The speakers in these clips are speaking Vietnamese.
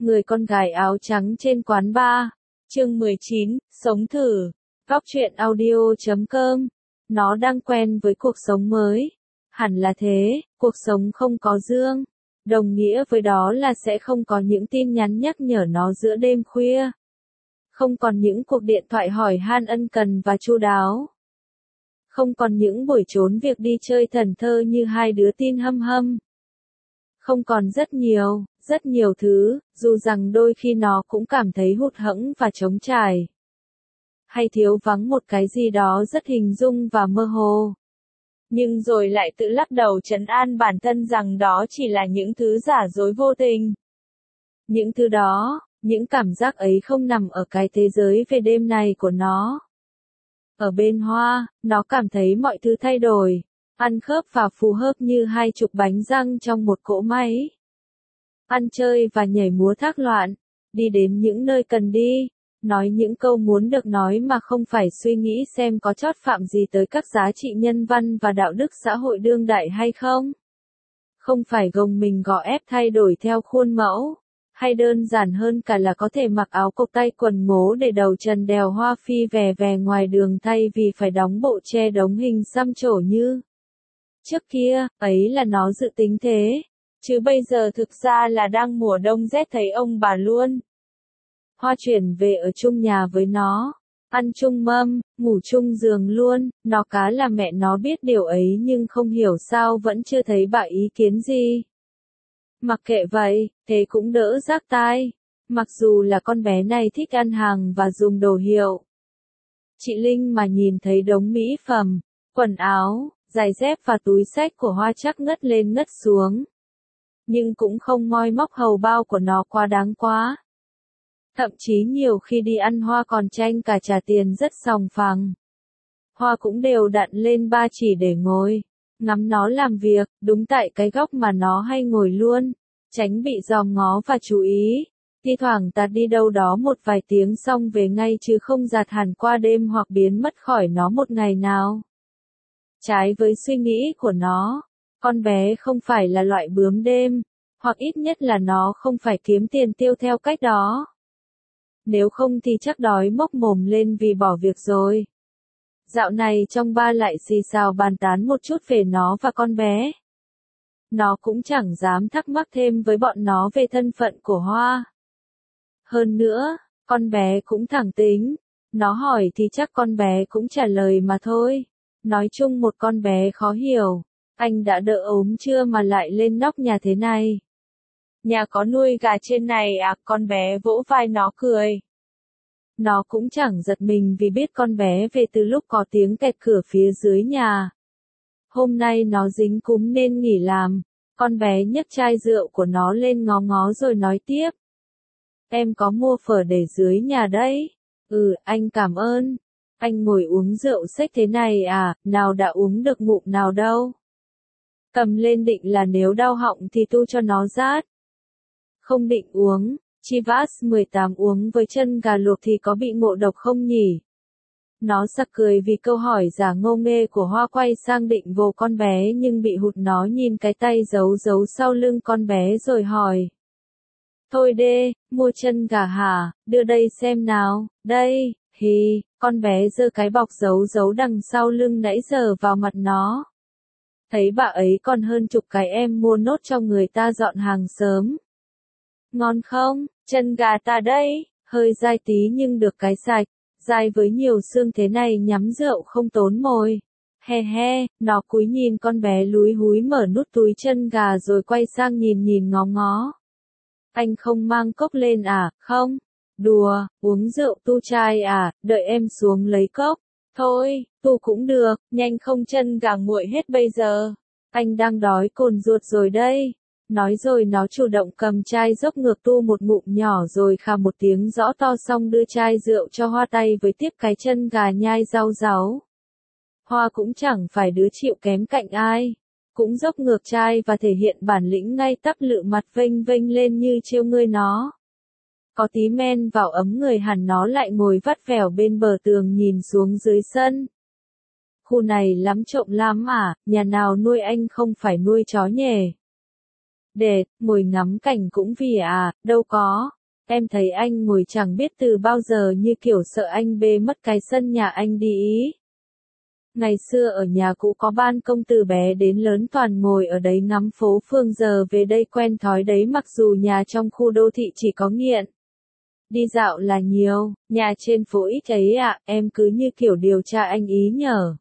Người con gái áo trắng trên quán bar. Chương 19, sống thử. Góc truyện audio.com. Nó đang quen với cuộc sống mới. Hẳn là thế, cuộc sống không có Dương. Đồng nghĩa với đó là sẽ không có những tin nhắn nhắc nhở nó giữa đêm khuya. Không còn những cuộc điện thoại hỏi han ân cần và chu đáo. Không còn những buổi trốn việc đi chơi thần thơ như hai đứa tin hâm hâm. Không còn rất nhiều thứ, dù rằng đôi khi nó cũng cảm thấy hụt hẫng và trống trải. Hay thiếu vắng một cái gì đó rất hình dung và mơ hồ. Nhưng rồi lại tự lắc đầu trấn an bản thân rằng đó chỉ là những thứ giả dối vô tình. Những thứ đó, những cảm giác ấy không nằm ở cái thế giới về đêm này của nó. Ở bên Hoa, nó cảm thấy mọi thứ thay đổi, ăn khớp và phù hợp như hai chục bánh răng trong một cỗ máy. Ăn chơi và nhảy múa thác loạn, đi đến những nơi cần đi, nói những câu muốn được nói mà không phải suy nghĩ xem có chót phạm gì tới các giá trị nhân văn và đạo đức xã hội đương đại hay không. Không phải gồng mình gò ép thay đổi theo khuôn mẫu, hay đơn giản hơn cả là có thể mặc áo cộc tay quần ngố để đầu trần đèo hoa phi vè vè ngoài đường thay vì phải đóng bộ che đống hình xăm trổ như trước kia. Ấy là nó dự tính thế, chứ bây giờ thực ra là đang mùa đông rét thấy ông bà luôn. Hoa chuyển về ở chung nhà với nó, ăn chung mâm, ngủ chung giường luôn. Nó cá là mẹ nó biết điều ấy nhưng không hiểu sao vẫn chưa thấy bà ý kiến gì. Mặc kệ vậy, thế cũng đỡ rác tai. Mặc dù là con bé này thích ăn hàng và dùng đồ hiệu. Chị Linh mà nhìn thấy đống mỹ phẩm, quần áo, giày dép và túi xách của Hoa chắc ngất lên ngất xuống. Nhưng cũng không moi móc hầu bao của nó quá đáng quá. Thậm chí nhiều khi đi ăn Hoa còn tranh cả trả tiền rất sòng phẳng. Hoa cũng đều đặn lên ba chỉ để ngồi, ngắm nó làm việc, đúng tại cái góc mà nó hay ngồi luôn, tránh bị dòm ngó và chú ý. Thi thoảng ta đi đâu đó một vài tiếng xong về ngay chứ không dạt hẳn qua đêm hoặc biến mất khỏi nó một ngày nào. Trái với suy nghĩ của nó, con bé không phải là loại bướm đêm, hoặc ít nhất là nó không phải kiếm tiền tiêu theo cách đó. Nếu không thì chắc đói mốc mồm lên vì bỏ việc rồi. Dạo này trong ba lại xì xào bàn tán một chút về nó và con bé. Nó cũng chẳng dám thắc mắc thêm với bọn nó về thân phận của Hoa. Hơn nữa, con bé cũng thẳng tính. Nó hỏi thì chắc con bé cũng trả lời mà thôi. Nói chung một con bé khó hiểu. Anh đã đỡ ốm chưa mà lại lên nóc nhà thế này? Nhà có nuôi gà trên này à? Con bé vỗ vai nó cười. Nó cũng chẳng giật mình vì biết con bé về từ lúc có tiếng kẹt cửa phía dưới nhà. Hôm nay nó dính cúm nên nghỉ làm. Con bé nhấc chai rượu của nó lên ngó ngó rồi nói tiếp. Em có mua phở để dưới nhà đấy. Ừ, anh cảm ơn. Anh ngồi uống rượu xếch thế này à, nào đã uống được ngụm nào đâu. Cầm lên định là nếu đau họng thì tu cho nó rát. Không định uống. Chivas 18 uống với chân gà luộc thì có bị ngộ độc không nhỉ? Nó sặc cười vì câu hỏi giả ngô nghê của Hoa, quay sang định vồ con bé nhưng bị hụt. Nó nhìn cái tay giấu sau lưng con bé rồi hỏi. Thôi đê, mua chân gà hả? Đưa đây xem nào. Đây, hì, con bé giơ cái bọc giấu đằng sau lưng nãy giờ vào mặt nó. Thấy bà ấy còn hơn chục cái em mua nốt cho người ta dọn hàng sớm. Ngon không? Chân gà ta đây, hơi dai tí nhưng được cái sạch, dai với nhiều xương thế này nhắm rượu không tốn mồi. He he, nó cúi nhìn con bé lúi húi mở nút túi chân gà rồi quay sang nhìn ngó ngó. Anh không mang cốc lên à? Không. Đùa, uống rượu tu chai à, đợi em xuống lấy cốc. Thôi, tu cũng được, nhanh không chân gà nguội hết bây giờ. Anh đang đói cồn ruột rồi đây. Nói rồi nó chủ động cầm chai dốc ngược tu một ngụm nhỏ rồi khà một tiếng rõ to xong đưa chai rượu cho Hoa tay với tiếp cái chân gà nhai rau ráu. Hoa cũng chẳng phải đứa chịu kém cạnh ai. Cũng dốc ngược chai và thể hiện bản lĩnh ngay tắp lự mặt vênh vênh lên như trêu ngươi nó. Có tí men vào ấm người hẳn nó lại ngồi vắt vẻo bên bờ tường nhìn xuống dưới sân. Khu này lắm trộm lắm à, nhà nào nuôi anh không phải nuôi chó nhề. Đệt, ngồi ngắm cảnh cũng vì à, đâu có. Em thấy anh ngồi chẳng biết từ bao giờ như kiểu sợ anh bê mất cái sân nhà anh đi ý. Ngày xưa ở nhà cũ có ban công từ bé đến lớn toàn ngồi ở đấy ngắm phố phường, giờ về đây quen thói đấy, mặc dù nhà trong khu đô thị chỉ có nghiện đi dạo là nhiều, nhà trên phố ít ấy ạ, em cứ như kiểu điều tra anh ý nhở.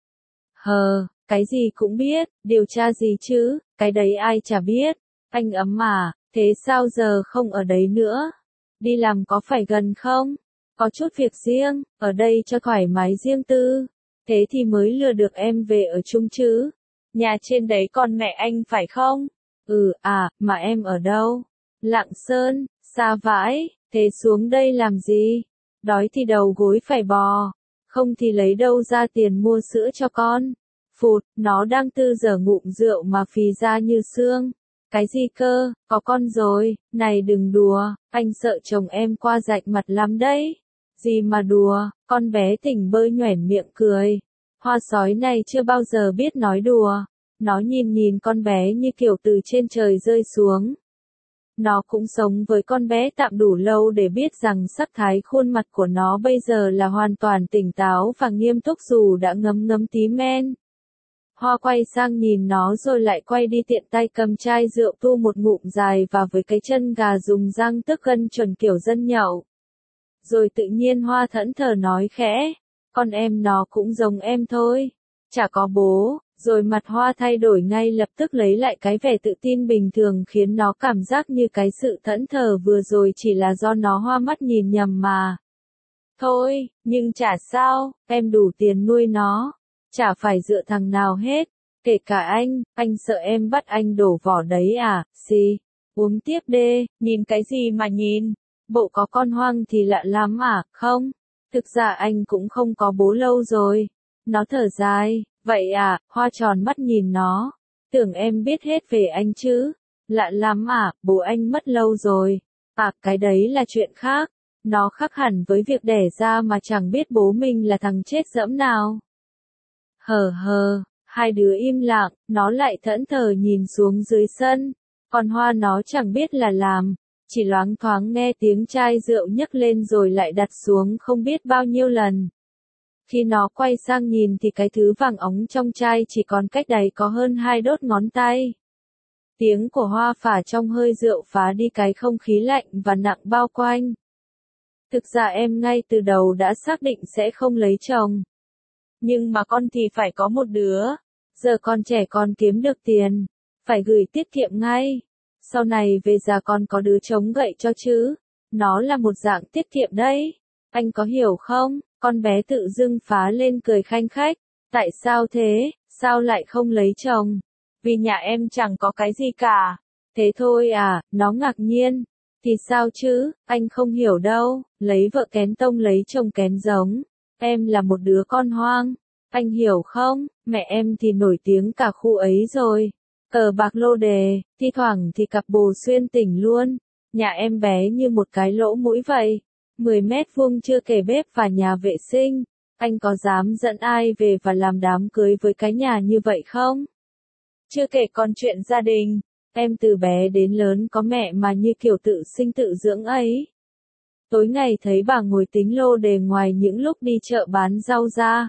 Hờ, cái gì cũng biết, điều tra gì chứ, cái đấy ai chả biết. Anh Ấm à, thế sao giờ không ở đấy nữa? Đi làm có phải gần không? Có chút việc riêng, ở đây cho thoải mái riêng tư. Thế thì mới lừa được em về ở chung chứ. Nhà trên đấy còn mẹ anh phải không? Ừ à, mà em ở đâu? Lạng Sơn, xa vãi, thế xuống đây làm gì? Đói thì đầu gối phải bò, không thì lấy đâu ra tiền mua sữa cho con. Phụt, nó đang tư dở ngụm rượu mà phì ra như xương. Cái gì cơ, có con rồi, này đừng đùa, anh sợ chồng em qua rạch mặt lắm đấy. Gì mà đùa, con bé tỉnh bơi nhoẻn miệng cười. Hoa sói này chưa bao giờ biết nói đùa. Nó nhìn nhìn con bé như kiểu từ trên trời rơi xuống. Nó cũng sống với con bé tạm đủ lâu để biết rằng sắc thái khuôn mặt của nó bây giờ là hoàn toàn tỉnh táo và nghiêm túc dù đã ngấm ngấm tí men. Hoa quay sang nhìn nó rồi lại quay đi, tiện tay cầm chai rượu tu một ngụm dài và với cái chân gà dùng răng tước gân chuẩn kiểu dân nhậu. Rồi tự nhiên Hoa thẫn thờ nói khẽ, con em nó cũng giống em thôi, chả có bố. Rồi mặt Hoa thay đổi ngay lập tức, lấy lại cái vẻ tự tin bình thường, khiến nó cảm giác như cái sự thẫn thờ vừa rồi chỉ là do nó hoa mắt nhìn nhầm mà. Thôi, nhưng chả sao, em đủ tiền nuôi nó, chả phải dựa thằng nào hết, kể cả anh sợ em bắt anh đổ vỏ đấy à, xì, uống tiếp đê, nhìn cái gì mà nhìn, bộ có con hoang thì lạ lắm à, không, thực ra anh cũng không có bố lâu rồi, nó thở dài. Vậy à, Hoa tròn mắt nhìn nó. Tưởng em biết hết về anh chứ. Lạ lắm à, bố anh mất lâu rồi. À, cái đấy là chuyện khác. Nó khác hẳn với việc đẻ ra mà chẳng biết bố mình là thằng chết dẫm nào. Hờ hờ, hai đứa im lặng, nó lại thẫn thờ nhìn xuống dưới sân. Còn Hoa nó chẳng biết là làm. Chỉ loáng thoáng nghe tiếng chai rượu nhấc lên rồi lại đặt xuống không biết bao nhiêu lần. Khi nó quay sang nhìn thì cái thứ vàng óng trong chai chỉ còn cách đấy có hơn 2 đốt ngón tay. Tiếng của Hoa phả trong hơi rượu phá đi cái không khí lạnh và nặng bao quanh. Thực ra em ngay từ đầu đã xác định sẽ không lấy chồng. Nhưng mà con thì phải có một đứa. Giờ con trẻ con kiếm được tiền. Phải gửi tiết kiệm ngay. Sau này về già con có đứa chống gậy cho chứ. Nó là một dạng tiết kiệm đấy. Anh có hiểu không? Con bé tự dưng phá lên cười khanh khách. Tại sao thế? Sao lại không lấy chồng? Vì nhà em chẳng có cái gì cả. Thế thôi à, nó ngạc nhiên. Thì sao chứ, anh không hiểu đâu, lấy vợ kén tông lấy chồng kén giống. Em là một đứa con hoang. Anh hiểu không, mẹ em thì nổi tiếng cả khu ấy rồi. Cờ bạc lô đề, thi thoảng thì cặp bồ xuyên tỉnh luôn. Nhà em bé như một cái lỗ mũi vậy. 10 mét vuông chưa kể bếp và nhà vệ sinh. Anh có dám dẫn ai về và làm đám cưới với cái nhà như vậy không? Chưa kể còn chuyện gia đình. Em từ bé đến lớn có mẹ mà như kiểu tự sinh tự dưỡng ấy. Tối ngày thấy bà ngồi tính lô đề ngoài những lúc đi chợ bán rau ra.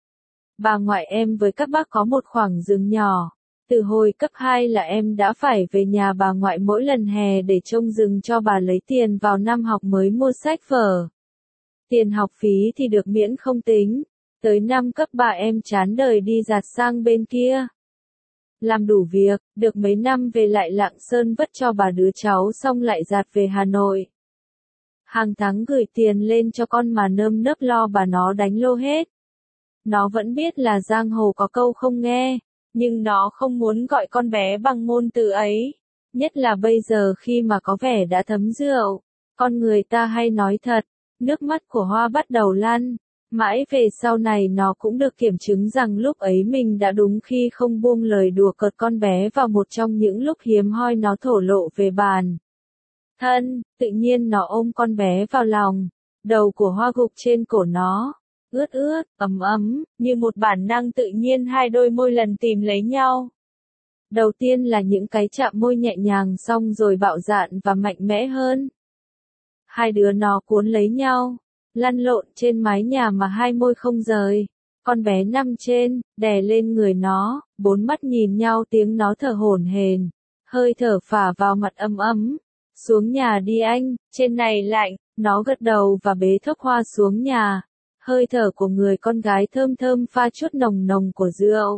Bà ngoại em với các bác có một khoảng rừng nhỏ. Từ hồi cấp 2 là em đã phải về nhà bà ngoại mỗi lần hè để trông rừng cho bà lấy tiền vào năm học mới mua sách vở. Tiền học phí thì được miễn không tính. Tới năm cấp 3 em chán đời đi dạt sang bên kia. Làm đủ việc, được mấy năm về lại Lạng Sơn vất cho bà đứa cháu xong lại dạt về Hà Nội. Hàng tháng gửi tiền lên cho con mà nơm nớp lo bà nó đánh lô hết. Nó vẫn biết là giang hồ có câu không nghe, nhưng nó không muốn gọi con bé bằng ngôn từ ấy. Nhất là bây giờ khi mà có vẻ đã thấm rượu. Con người ta hay nói thật, nước mắt của Hoa bắt đầu lăn. Mãi về sau này nó cũng được kiểm chứng rằng lúc ấy mình đã đúng khi không buông lời đùa cợt con bé vào một trong những lúc hiếm hoi nó thổ lộ về bản thân. Tự nhiên nó ôm con bé vào lòng. Đầu của Hoa gục trên cổ nó. Ướt ướt, ấm ấm, như một bản năng tự nhiên hai đôi môi lần tìm lấy nhau. Đầu tiên là những cái chạm môi nhẹ nhàng xong rồi bạo dạn và mạnh mẽ hơn. Hai đứa nó cuốn lấy nhau, lăn lộn trên mái nhà mà hai môi không rời. Con bé nằm trên, đè lên người nó, bốn mắt nhìn nhau tiếng nó thở hổn hển, hơi thở phả vào mặt ấm ấm. Xuống nhà đi anh, trên này lạnh, nó gật đầu và bế Thốc Hoa xuống nhà. Hơi thở của người con gái thơm thơm pha chút nồng nồng của rượu.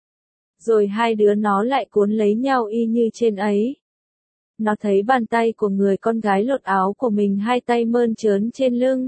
Rồi hai đứa nó lại cuốn lấy nhau y như trên ấy. Nó thấy bàn tay của người con gái lột áo của mình, hai tay mơn trớn trên lưng.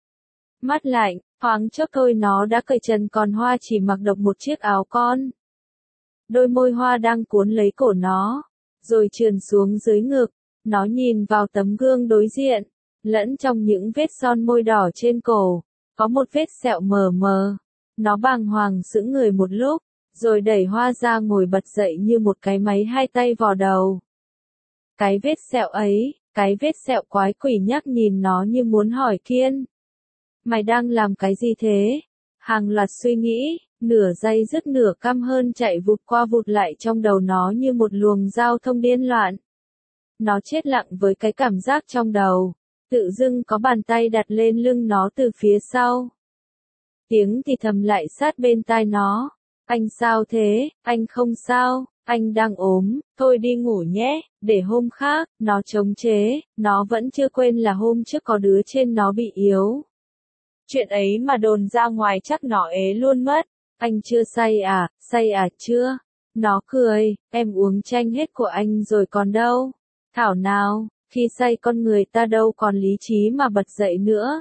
Mát lạnh, thoáng chốc thôi nó đã cởi trần, còn Hoa chỉ mặc độc một chiếc áo con. Đôi môi Hoa đang cuốn lấy cổ nó, rồi trườn xuống dưới ngực. Nó nhìn vào tấm gương đối diện, lẫn trong những vết son môi đỏ trên cổ, có một vết sẹo mờ mờ. Nó bàng hoàng sững người một lúc, rồi đẩy Hoa ra ngồi bật dậy như một cái máy hai tay vò đầu. Cái vết sẹo ấy, cái vết sẹo quái quỷ nhắc nhìn nó như muốn hỏi Kiên. Mày đang làm cái gì thế? Hàng loạt suy nghĩ, nửa dây dứt nửa căm hơn chạy vụt qua vụt lại trong đầu nó như một luồng giao thông điên loạn. Nó chết lặng với cái cảm giác trong đầu. Tự dưng có bàn tay đặt lên lưng nó từ phía sau. Tiếng thì thầm lại sát bên tai nó. Anh sao thế? Anh không sao, anh đang ốm, thôi đi ngủ nhé, để hôm khác. Nó chống chế, nó vẫn chưa quên là hôm trước có đứa trên nó bị yếu. Chuyện ấy mà đồn ra ngoài chắc nó ế luôn mất. Anh chưa say à, chưa? Nó cười, em uống chanh hết của anh rồi còn đâu. Thảo nào, khi say con người ta đâu còn lý trí mà bật dậy nữa.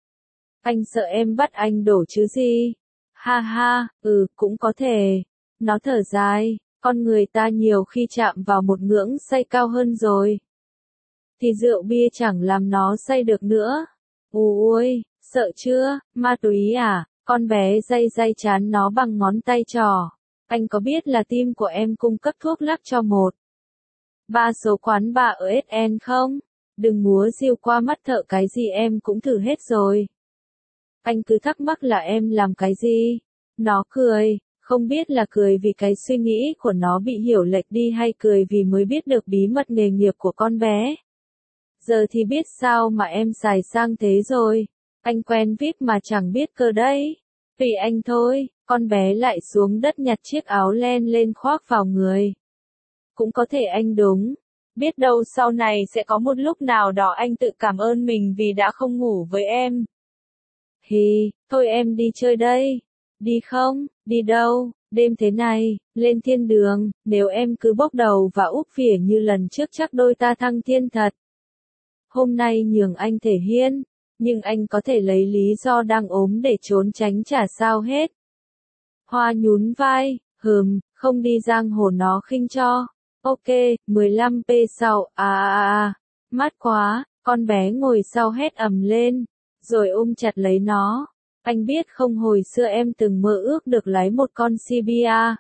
Anh sợ em bắt anh đổ chứ gì? Ha ha, cũng có thể. Nó thở dài, con người ta nhiều khi chạm vào một ngưỡng say cao hơn rồi. Thì rượu bia chẳng làm nó say được nữa. Ôi, sợ chưa, ma túy à? Con bé day day chán nó bằng ngón tay trỏ. Anh có biết là team của em cung cấp thuốc lắc cho 1-3 số quán bar ở SN không? Đừng múa diều qua mắt thợ, cái gì em cũng thử hết rồi. Anh cứ thắc mắc là em làm cái gì? Nó cười, không biết là cười vì cái suy nghĩ của nó bị hiểu lệch đi hay cười vì mới biết được bí mật nghề nghiệp của con bé. Giờ thì biết sao mà em xài sang thế rồi. Anh quen VIP mà chẳng biết cơ đấy. Tùy anh thôi. Con bé lại xuống đất nhặt chiếc áo len lên khoác vào người. Cũng có thể anh đúng. Biết đâu sau này sẽ có một lúc nào đó anh tự cảm ơn mình vì đã không ngủ với em. Thôi em đi chơi đây. Đi không? Đi đâu? Đêm thế này, lên thiên đường, nếu em cứ bốc đầu và úp phỉa như lần trước chắc đôi ta thăng thiên thật. Hôm nay nhường anh thể hiện, nhưng anh có thể lấy lý do đang ốm để trốn tránh chả sao hết. Hoa nhún vai, không đi giang hồ nó khinh cho. Ok, 15p sau, mát quá, con bé ngồi sau hét ầm lên, rồi ôm chặt lấy nó. Anh biết không, hồi xưa em từng mơ ước được lái một con CBR.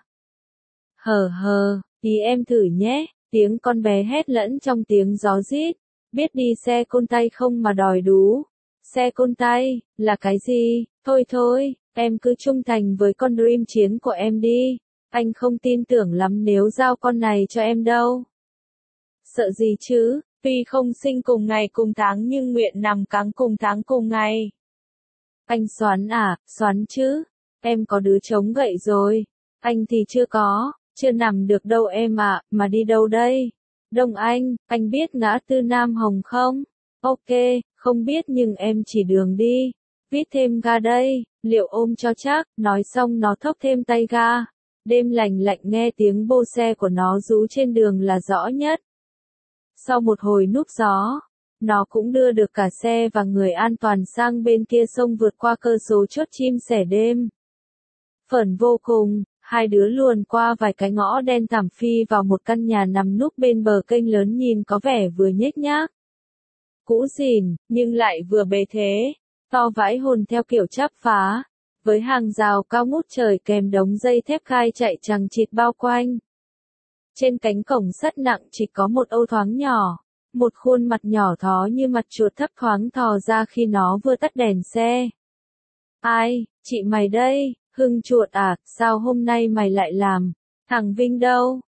Thì em thử nhé, tiếng con bé hét lẫn trong tiếng gió rít. Biết đi xe côn tay không mà đòi đú. Xe côn tay, là cái gì? Thôi, em cứ trung thành với con Dream chiến của em đi. Anh không tin tưởng lắm nếu giao con này cho em đâu. Sợ gì chứ, tuy không sinh cùng ngày cùng tháng nhưng nguyện nằm cáng cùng tháng cùng ngày. Anh xoắn à, xoắn chứ. Em có đứa chống gậy rồi. Anh thì chưa có, chưa nằm được đâu em ạ, mà đi đâu đây? Đông anh biết ngã tư Nam Hồng không? Ok, không biết nhưng em chỉ đường đi. Vít thêm ga đây, liệu ôm cho chắc, nói xong nó thốc thêm tay ga. Đêm lành lạnh nghe tiếng bô xe của nó rú trên đường là rõ nhất. Sau một hồi núp gió, nó cũng đưa được cả xe và người an toàn sang bên kia sông vượt qua cơ số chốt chim sẻ đêm. Phởn vô cùng, hai đứa luồn qua vài cái ngõ đen thẳm phi vào một căn nhà nằm núp bên bờ kênh lớn nhìn có vẻ vừa nhếch nhác. Cũ rỉn, nhưng lại vừa bề thế, to vãi hồn theo kiểu chắp phá, với hàng rào cao ngút trời kèm đống dây thép gai chạy chằng chịt bao quanh. Trên cánh cổng sắt nặng chỉ có một ô thoáng nhỏ, một khuôn mặt nhỏ thó như mặt chuột thấp thoáng thò ra khi nó vừa tắt đèn xe. Ai, chị mày đây, Hưng chuột à, sao hôm nay mày lại làm? Thằng Vinh đâu?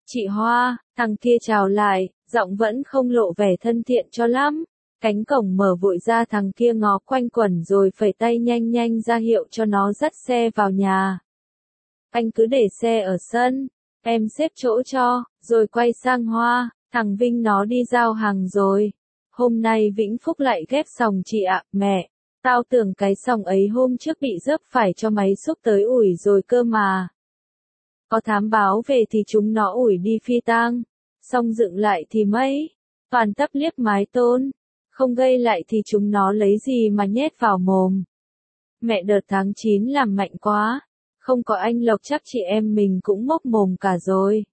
Chị Hoa, thằng kia chào lại, giọng vẫn không lộ vẻ thân thiện cho lắm. Cánh cổng mở vội ra, thằng kia ngó quanh quẩn rồi phẩy tay nhanh nhanh ra hiệu cho nó dắt xe vào nhà. Anh cứ để xe ở sân, em xếp chỗ cho, rồi quay sang Hoa, thằng Vinh nó đi giao hàng rồi. Hôm nay Vĩnh Phúc lại ghép sòng chị ạ, mẹ. Tao tưởng cái sòng ấy hôm trước bị dấp phải cho máy xúc tới ủi rồi cơ mà. Có thám báo về thì chúng nó ủi đi phi tang, xong dựng lại thì mấy. Toàn tấp liếc mái tôn, không gây lại thì chúng nó lấy gì mà nhét vào mồm. Mẹ đợt tháng 9 làm mạnh quá, không có anh Lộc chắc chị em mình cũng mốc mồm cả rồi.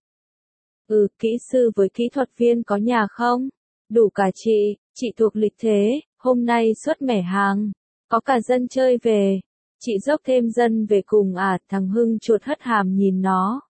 Kỹ sư với kỹ thuật viên có nhà không? Đủ cả chị thuộc lịch thế, hôm nay xuất mẻ hàng, có cả dân chơi về. Chị dốc thêm dân về cùng à, thằng Hưng chuột hất hàm nhìn nó.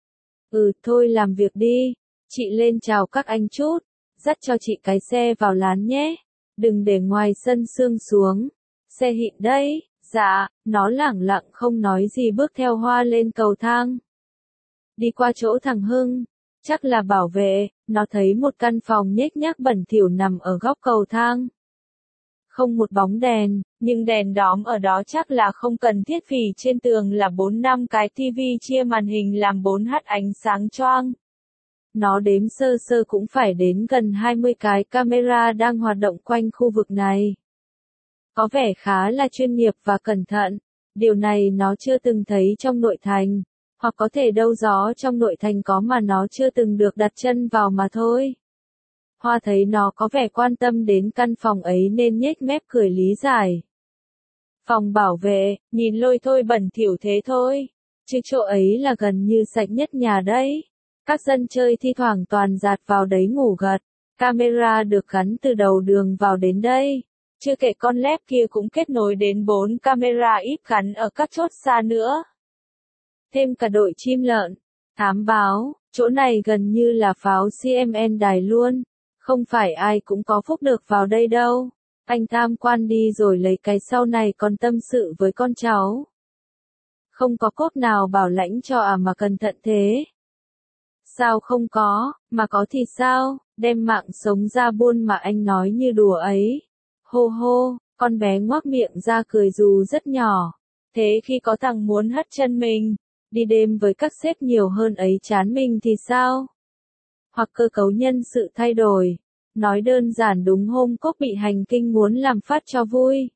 Thôi làm việc đi, chị lên chào các anh chút, dắt cho chị cái xe vào lán nhé, đừng để ngoài sân sương xuống, xe hịn đấy. Dạ, nó lẳng lặng không nói gì bước theo Hoa lên cầu thang. Đi qua chỗ thằng Hưng, chắc là bảo vệ, nó thấy một căn phòng nhếch nhác bẩn thỉu nằm ở góc cầu thang. Không một bóng đèn, nhưng đèn đóm ở đó chắc là không cần thiết vì trên tường là 4-5 cái tivi chia màn hình làm 4H ánh sáng choang. Nó đếm sơ sơ cũng phải đến gần 20 cái camera đang hoạt động quanh khu vực này. Có vẻ khá là chuyên nghiệp và cẩn thận, điều này nó chưa từng thấy trong nội thành, hoặc có thể đâu gió trong nội thành có mà nó chưa từng được đặt chân vào mà thôi. Hoa thấy nó có vẻ quan tâm đến căn phòng ấy nên nhếch mép cười lý giải. Phòng bảo vệ, nhìn lôi thôi bẩn thỉu thế thôi, chứ chỗ ấy là gần như sạch nhất nhà đấy. Các dân chơi thi thoảng toàn dạt vào đấy ngủ gật, camera được gắn từ đầu đường vào đến đây. Chưa kể con led kia cũng kết nối đến 4 camera íp gắn ở các chốt xa nữa. Thêm cả đội chim lợn, thám báo, chỗ này gần như là pháo CMN đài luôn. Không phải ai cũng có phúc được vào đây đâu. Anh tham quan đi rồi lấy cái sau này còn tâm sự với con cháu. Không có cốt nào bảo lãnh cho à mà cẩn thận thế. Sao không có, mà có thì sao, đem mạng sống ra buôn mà anh nói như đùa ấy. Hô hô, con bé ngoác miệng ra cười dù rất nhỏ. Thế khi có thằng muốn hất chân mình, đi đêm với các sếp nhiều hơn ấy chán mình thì sao? Hoặc cơ cấu nhân sự thay đổi. Nói đơn giản đúng hôm Cốc bị hành kinh muốn làm phát cho vui.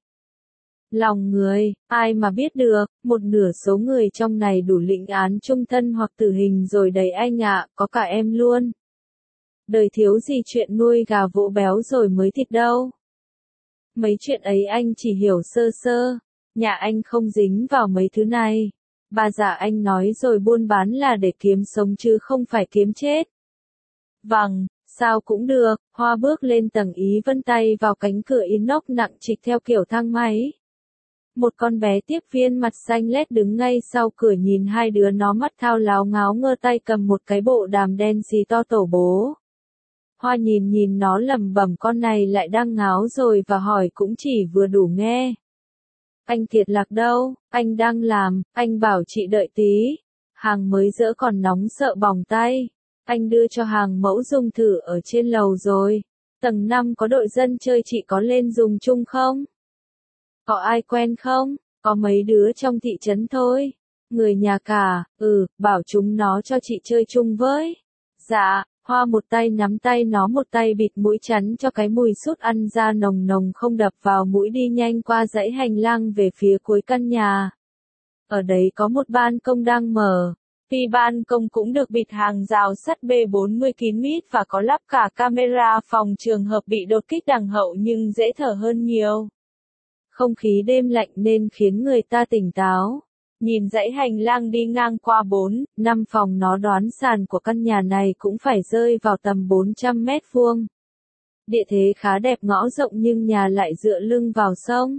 Lòng người, ai mà biết được, một nửa số người trong này đủ lĩnh án chung thân hoặc tử hình rồi đấy anh ạ, có cả em luôn. Đời thiếu gì chuyện nuôi gà vỗ béo rồi mới thịt đâu. Mấy chuyện ấy anh chỉ hiểu sơ sơ, nhà anh không dính vào mấy thứ này. Bà già anh nói rồi buôn bán là để kiếm sống chứ không phải kiếm chết. Vâng, sao cũng được, Hoa bước lên tầng Ý vân tay vào cánh cửa inox nặng trịch theo kiểu thang máy. Một con bé tiếp viên mặt xanh lét đứng ngay sau cửa nhìn hai đứa nó mắt thao láo ngáo ngơ tay cầm một cái bộ đàm đen xì to tổ bố. Hoa nhìn nó lẩm bẩm con này lại đang ngáo rồi và hỏi cũng chỉ vừa đủ nghe. Anh Thiệt Lạc đâu, anh đang làm, anh bảo chị đợi tí. Hàng mới dỡ còn nóng sợ bỏng tay. Anh đưa cho hàng mẫu dùng thử ở trên lầu rồi. Tầng 5 có đội dân chơi chị có lên dùng chung không? Có ai quen không? Có mấy đứa trong thị trấn thôi. Người nhà cả, bảo chúng nó cho chị chơi chung với. Dạ, Hoa một tay nắm tay nó một tay bịt mũi chắn cho cái mùi sút ăn ra nồng nồng không đập vào mũi đi nhanh qua dãy hành lang về phía cuối căn nhà. Ở đấy có một ban công đang mở. Vì ban công cũng được bịt hàng rào sắt B40 kín mít và có lắp cả camera phòng trường hợp bị đột kích đằng hậu nhưng dễ thở hơn nhiều. Không khí đêm lạnh nên khiến người ta tỉnh táo. Nhìn dãy hành lang đi ngang qua 4-5 phòng nó đoán sàn của căn nhà này cũng phải rơi vào tầm 400 mét vuông. Địa thế khá đẹp ngõ rộng nhưng nhà lại dựa lưng vào sông.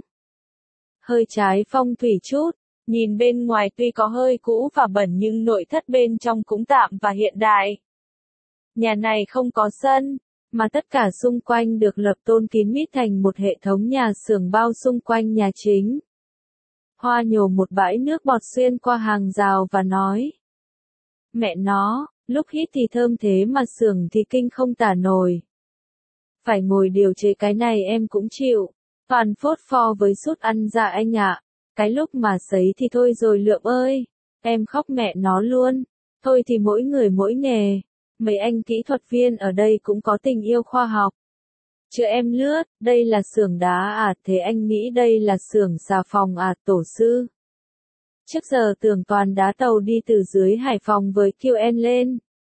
Hơi trái phong thủy chút. Nhìn bên ngoài tuy có hơi cũ và bẩn nhưng nội thất bên trong cũng tạm và hiện đại. Nhà này không có sân, mà tất cả xung quanh được lập tôn kín mít thành một hệ thống nhà xưởng bao xung quanh nhà chính. Hoa nhổ một bãi nước bọt xuyên qua hàng rào và nói. Mẹ nó, Lúc hít thì thơm thế mà sưởng thì kinh không tả nổi. Phải ngồi điều chế cái này em cũng chịu. Toàn phốt pho với sút ăn dạ anh ạ. Cái lúc mà sấy thì thôi rồi Lượm ơi. Em khóc mẹ nó luôn. Thôi thì mỗi người mỗi nghề. Mấy anh kỹ thuật viên ở đây cũng có tình yêu khoa học. Chứ em lướt, đây là xưởng đá à, thế anh nghĩ đây là xưởng xà phòng à, tổ sư. Trước giờ tưởng toàn đá tàu đi từ dưới Hải Phòng với QN lên.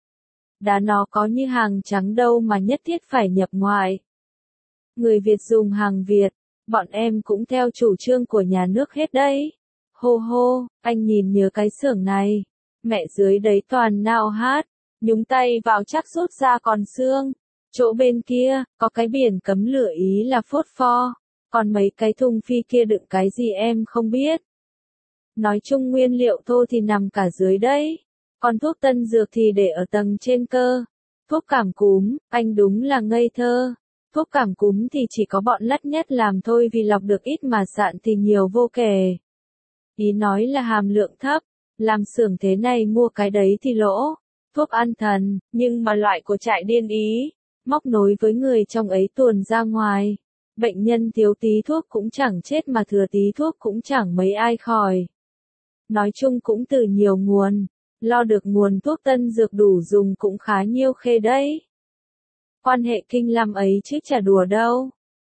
Đá nó có như hàng trắng đâu mà nhất thiết phải nhập ngoại. Người Việt dùng hàng Việt, bọn em cũng theo chủ trương của nhà nước hết đấy. Hô hô, anh nhìn nhớ cái xưởng này. Mẹ dưới đấy toàn nao hát, nhúng tay vào chắc rút ra còn xương. Chỗ bên kia, có cái biển cấm lửa ý là phốt pho, còn mấy cái thùng phi kia đựng cái gì em không biết. Nói chung nguyên liệu thô thì nằm cả dưới đấy, còn thuốc tân dược thì để ở tầng trên cơ. Thuốc cảm cúm, anh đúng là ngây thơ. Thuốc cảm cúm thì chỉ có bọn lắt nhất làm thôi vì lọc được ít mà sạn thì nhiều vô kể. Ý nói là hàm lượng thấp, làm xưởng thế này mua cái đấy thì lỗ. Thuốc an thần, nhưng mà loại của trại điên Ý. Móc nối với người trong ấy tuồn ra ngoài. Bệnh nhân thiếu tí thuốc cũng chẳng chết mà thừa tí thuốc cũng chẳng mấy ai khỏi. Nói chung cũng từ nhiều nguồn, lo được nguồn thuốc tân dược đủ dùng cũng khá nhiêu khê đấy. Quan hệ kinh lắm ấy chứ chả đùa đâu.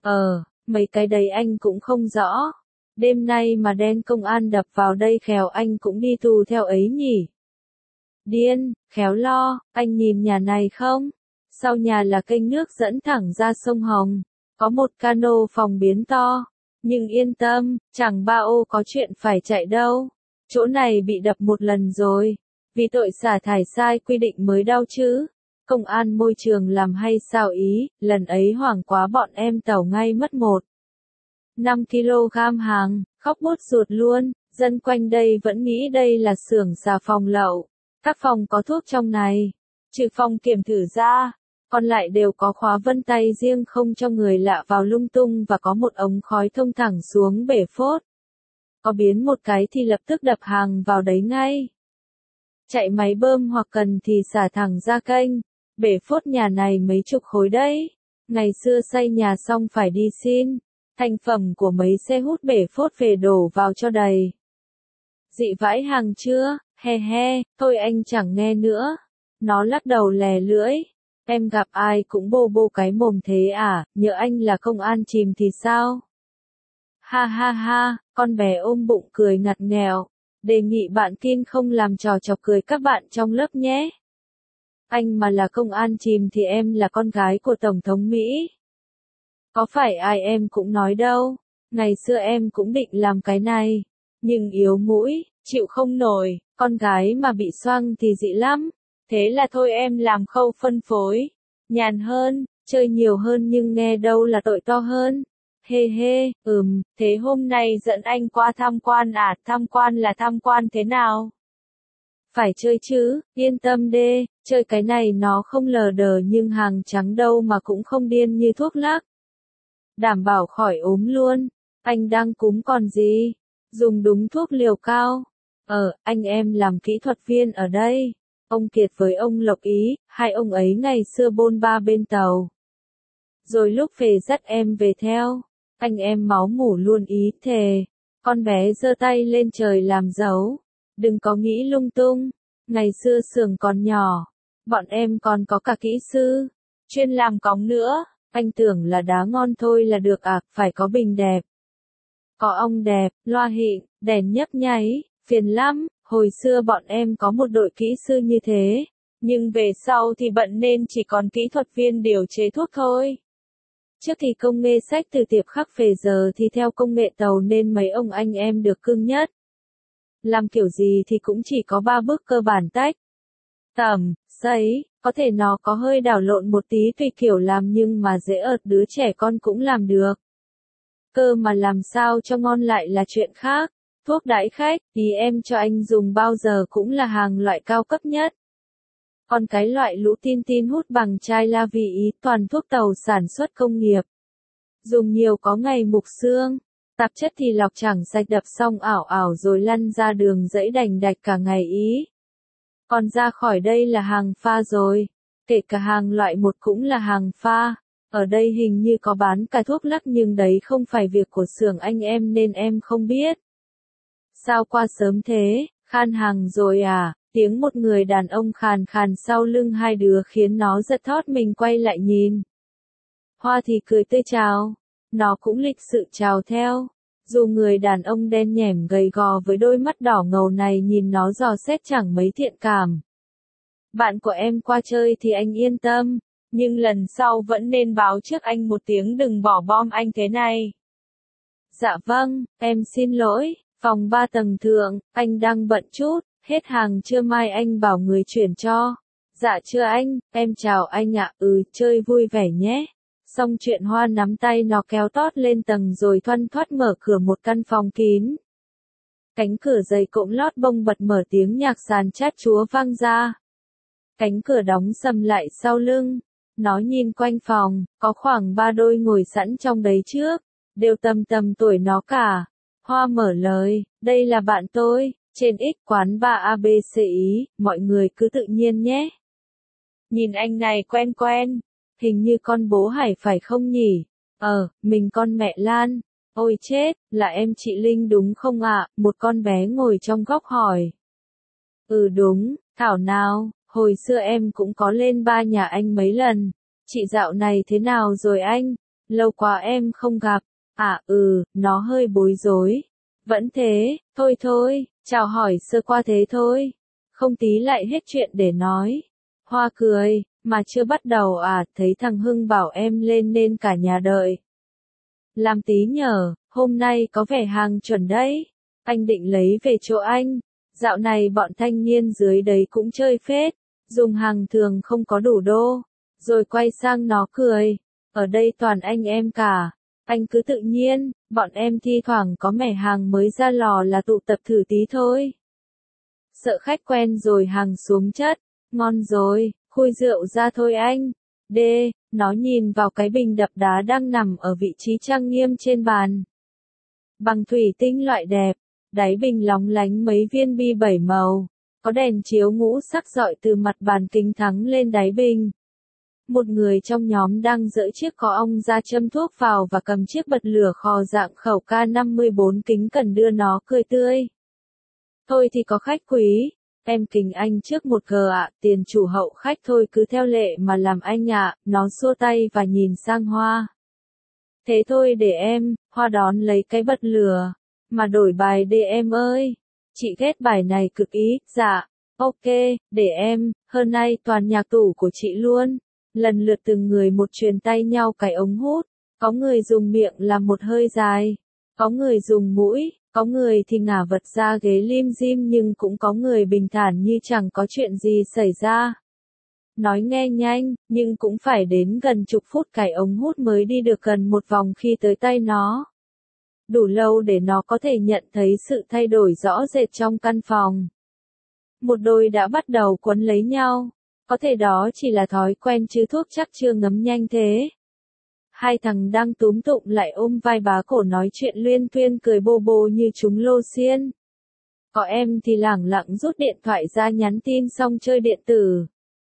Mấy cái đấy anh cũng không rõ. Đêm nay mà đen công an đập vào đây khéo anh cũng đi tù theo ấy nhỉ. Điên, khéo lo, anh nhìn nhà này không? Sau nhà là kênh nước dẫn thẳng ra sông Hồng, có một cano phòng biến to, nhưng yên tâm, chẳng ba ô có chuyện phải chạy đâu. Chỗ này bị đập một lần rồi, vì tội xả thải sai quy định mới đau chứ. Công an môi trường làm hay sao ý, lần ấy hoảng quá bọn em tàu ngay mất 5 kg hàng, khóc bút ruột luôn, dân quanh đây vẫn nghĩ đây là xưởng xà phòng lậu. Các phòng có thuốc trong này, trừ phòng kiểm thử ra, còn lại đều có khóa vân tay riêng không cho người lạ vào lung tung và có một ống khói thông thẳng xuống bể phốt. Có biến một cái thì lập tức đập hàng vào đấy ngay. Chạy máy bơm hoặc cần thì xả thẳng ra kênh. Bể phốt nhà này mấy chục khối đấy. Ngày xưa xây nhà xong phải đi xin thành phẩm của mấy xe hút bể phốt về đổ vào cho đầy. Dị vãi hàng chưa? He he, thôi anh chẳng nghe nữa. Nó lắc đầu lè lưỡi. Em gặp ai cũng bô bô cái mồm thế à, nhỡ anh là công an chìm thì sao? Ha ha ha, con bé ôm bụng cười ngặt nghèo. Đề nghị bạn Kin không làm trò chọc cười các bạn trong lớp nhé. Anh mà là công an chìm thì em là con gái của Tổng thống Mỹ. Có phải ai em cũng nói đâu, ngày xưa em cũng định làm cái này, nhưng yếu mũi, chịu không nổi, con gái mà bị xoang thì dị lắm. Thế là thôi em làm khâu phân phối, nhàn hơn, chơi nhiều hơn nhưng nghe đâu là tội to hơn. Hê hê, thế hôm nay dẫn anh qua tham quan à, tham quan là tham quan thế nào? Phải chơi chứ, yên tâm đê, chơi cái này nó không lờ đờ nhưng hàng trắng đâu mà cũng không điên như thuốc lắc. Đảm bảo khỏi ốm luôn, anh đang cúm còn gì, dùng đúng thuốc liều cao. Anh em làm kỹ thuật viên ở đây, ông Kiệt với ông Lộc Ý, hai ông ấy ngày xưa bôn ba bên tàu. Rồi lúc về dắt em về theo, anh em máu mủ luôn ý thề. Con bé giơ tay lên trời làm dấu, đừng có nghĩ lung tung, ngày xưa xưởng còn nhỏ, bọn em còn có cả kỹ sư, chuyên làm cóng nữa, anh tưởng là đá ngon thôi là được à, phải có bình đẹp. Có ong đẹp, loa hịn, đèn nhấp nháy, phiền lắm, hồi xưa bọn em có một đội kỹ sư như thế, nhưng về sau thì bận nên chỉ còn kỹ thuật viên điều chế thuốc thôi. Trước thì công nghệ sách từ tiệp khắc về giờ thì theo công nghệ tàu nên mấy ông anh em được cưng nhất. Làm kiểu gì thì cũng chỉ có 3 bước cơ bản tách, tẩm, sấy, có thể nó có hơi đảo lộn một tí tùy kiểu làm nhưng mà dễ ợt đứa trẻ con cũng làm được. Cơ mà làm sao cho ngon lại là chuyện khác. Thuốc đãi khách, ý em cho anh dùng bao giờ cũng là hàng loại cao cấp nhất. Còn cái loại lũ tin tin hút bằng chai la vì ý toàn thuốc tàu sản xuất công nghiệp. Dùng nhiều có ngày mục xương, tạp chất thì lọc chẳng sạch đập xong ảo ảo rồi lăn ra đường dẫy đành đạch cả ngày ý. Còn ra khỏi đây là hàng pha rồi. Kể cả hàng loại một cũng là hàng pha. Ở đây hình như có bán cả thuốc lắc nhưng đấy không phải việc của xưởng anh em nên em không biết. Sao qua sớm thế, khan hàng rồi à? Tiếng một người đàn ông khàn khàn sau lưng hai đứa khiến nó giật thót mình quay lại nhìn. Hoa thì cười tươi chào. Nó cũng lịch sự chào theo. Dù người đàn ông đen nhẻm gầy gò với đôi mắt đỏ ngầu này nhìn nó dò xét chẳng mấy thiện cảm. Bạn của em qua chơi thì anh yên tâm, nhưng lần sau vẫn nên báo trước anh một tiếng đừng bỏ bom anh thế này. Dạ vâng, em xin lỗi, phòng 3 tầng thượng, anh đang bận chút, hết hàng chưa mai anh bảo người chuyển cho. Dạ chưa anh, em chào anh ạ, chơi vui vẻ nhé. Xong chuyện Hoa nắm tay nó kéo tót lên tầng rồi thoăn thoắt mở cửa một căn phòng kín. Cánh cửa dày cộm lót bông bật mở tiếng nhạc sàn chát chúa vang ra. Cánh cửa đóng sầm lại sau lưng. Nó nhìn quanh phòng, có khoảng 3 đôi ngồi sẵn trong đấy trước, đều tầm tầm tuổi nó cả. Hoa mở lời, đây là bạn tôi, trên X quán 3ABCI, mọi người cứ tự nhiên nhé. Nhìn anh này quen quen, hình như con bố Hải phải không nhỉ? Mình con mẹ Lan. Ôi chết, là em chị Linh đúng không ạ? Một con bé ngồi trong góc hỏi. Đúng, thảo nào, hồi xưa em cũng có lên ba nhà anh mấy lần. Chị dạo này thế nào rồi anh? Lâu quá em không gặp. Nó hơi bối rối. Vẫn thế, thôi, chào hỏi sơ qua thế thôi. Không tí lại hết chuyện để nói. Hoa cười, mà chưa bắt đầu thấy thằng Hưng bảo em lên nên cả nhà đợi. Làm tí nhờ, hôm nay có vẻ hàng chuẩn đấy. Anh định lấy về chỗ anh. Dạo này bọn thanh niên dưới đấy cũng chơi phết. Dùng hàng thường không có đủ đô. Rồi quay sang nó cười. Ở đây toàn anh em cả. Anh cứ tự nhiên, bọn em thi thoảng có mẻ hàng mới ra lò là tụ tập thử tí thôi. Sợ khách quen rồi hàng xuống chất. Ngon rồi, khui rượu ra thôi anh. Nó nhìn vào cái bình đập đá đang nằm ở vị trí trang nghiêm trên bàn. Bằng thủy tinh loại đẹp, đáy bình lóng lánh mấy viên bi 7 màu. Có đèn chiếu ngũ sắc rọi từ mặt bàn kính thắng lên đáy bình. Một người trong nhóm đang giở chiếc có ong ra châm thuốc vào và cầm chiếc bật lửa khò dạng khẩu K54 kính cẩn đưa nó cười tươi. Thôi thì có khách quý, em kính anh trước một gờ ạ, tiền chủ hậu khách thôi cứ theo lệ mà làm anh ạ, nó xua tay và nhìn sang Hoa. Thế thôi để em, Hoa đón lấy cái bật lửa, mà đổi bài đi em ơi, chị ghét bài này cực ý, dạ, ok, để em, hơn nay toàn nhạc tủ của chị luôn. Lần lượt từng người một truyền tay nhau cái ống hút, có người dùng miệng làm một hơi dài, có người dùng mũi, có người thì ngả vật ra ghế lim dim nhưng cũng có người bình thản như chẳng có chuyện gì xảy ra. Nói nghe nhanh, nhưng cũng phải đến gần chục phút cài ống hút mới đi được gần một vòng khi tới tay nó. Đủ lâu để nó có thể nhận thấy sự thay đổi rõ rệt trong căn phòng. Một đôi đã bắt đầu quấn lấy nhau. Có thể đó chỉ là thói quen chứ thuốc chắc chưa ngấm nhanh thế. Hai thằng đang túm tụm lại ôm vai bá cổ nói chuyện luyên thuyên cười bô bô như chúng lô xiên. Có em thì lẳng lặng rút điện thoại ra nhắn tin xong chơi điện tử.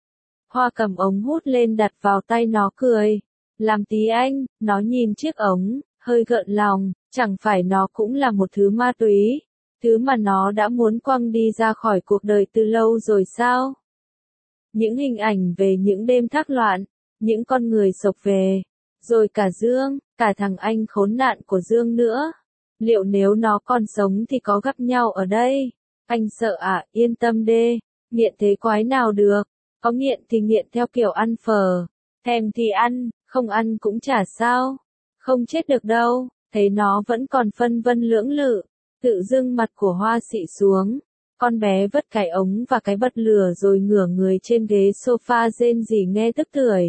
Hoa cầm ống hút lên đặt vào tay nó cười. Làm tí anh, nó nhìn chiếc ống, hơi gợn lòng, chẳng phải nó cũng là một thứ ma túy, thứ mà nó đã muốn quăng đi ra khỏi cuộc đời từ lâu rồi sao? Những hình ảnh về những đêm thác loạn, những con người sộc về, rồi cả Dương, cả thằng anh khốn nạn của Dương nữa. Liệu nếu nó còn sống thì có gặp nhau ở đây? Anh sợ yên tâm đê, nghiện thế quái nào được, có nghiện thì nghiện theo kiểu ăn phở, thèm thì ăn, không ăn cũng chả sao, không chết được đâu, thấy nó vẫn còn phân vân lưỡng lự, tự dưng mặt của Hoa xị xuống. Con bé vứt cái ống và cái bật lửa rồi ngửa người trên ghế sofa rên rỉ nghe tức tưởi.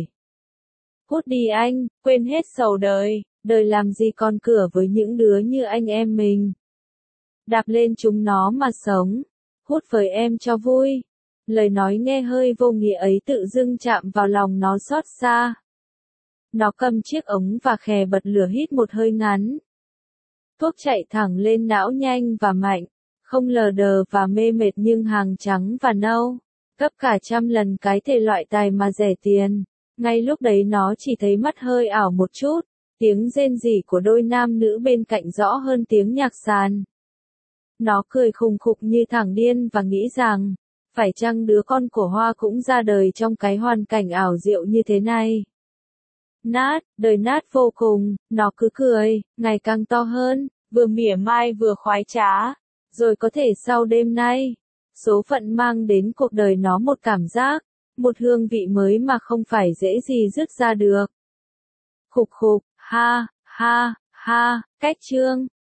Hút đi anh, quên hết sầu đời, đời làm gì còn cửa với những đứa như anh em mình. Đạp lên chúng nó mà sống, hút với em cho vui. Lời nói nghe hơi vô nghĩa ấy tự dưng chạm vào lòng nó xót xa. Nó cầm chiếc ống và khè bật lửa hít một hơi ngắn. Thuốc chạy thẳng lên não nhanh và mạnh. Không lờ đờ và mê mệt nhưng hàng trắng và nâu. gấp cả trăm lần cái thể loại tài mà rẻ tiền. Ngay lúc đấy nó chỉ thấy mắt hơi ảo một chút, tiếng rên rỉ của đôi nam nữ bên cạnh rõ hơn tiếng nhạc sàn. Nó cười khùng khục như thằng điên và nghĩ rằng, phải chăng đứa con của Hoa cũng ra đời trong cái hoàn cảnh ảo diệu như thế này. Nát, đời nát vô cùng, nó cứ cười, ngày càng to hơn, vừa mỉa mai vừa khoái trá. Rồi có thể sau đêm nay, số phận mang đến cuộc đời nó một cảm giác, một hương vị mới mà không phải dễ gì dứt ra được. Khục khục, ha, ha, ha, cách chương.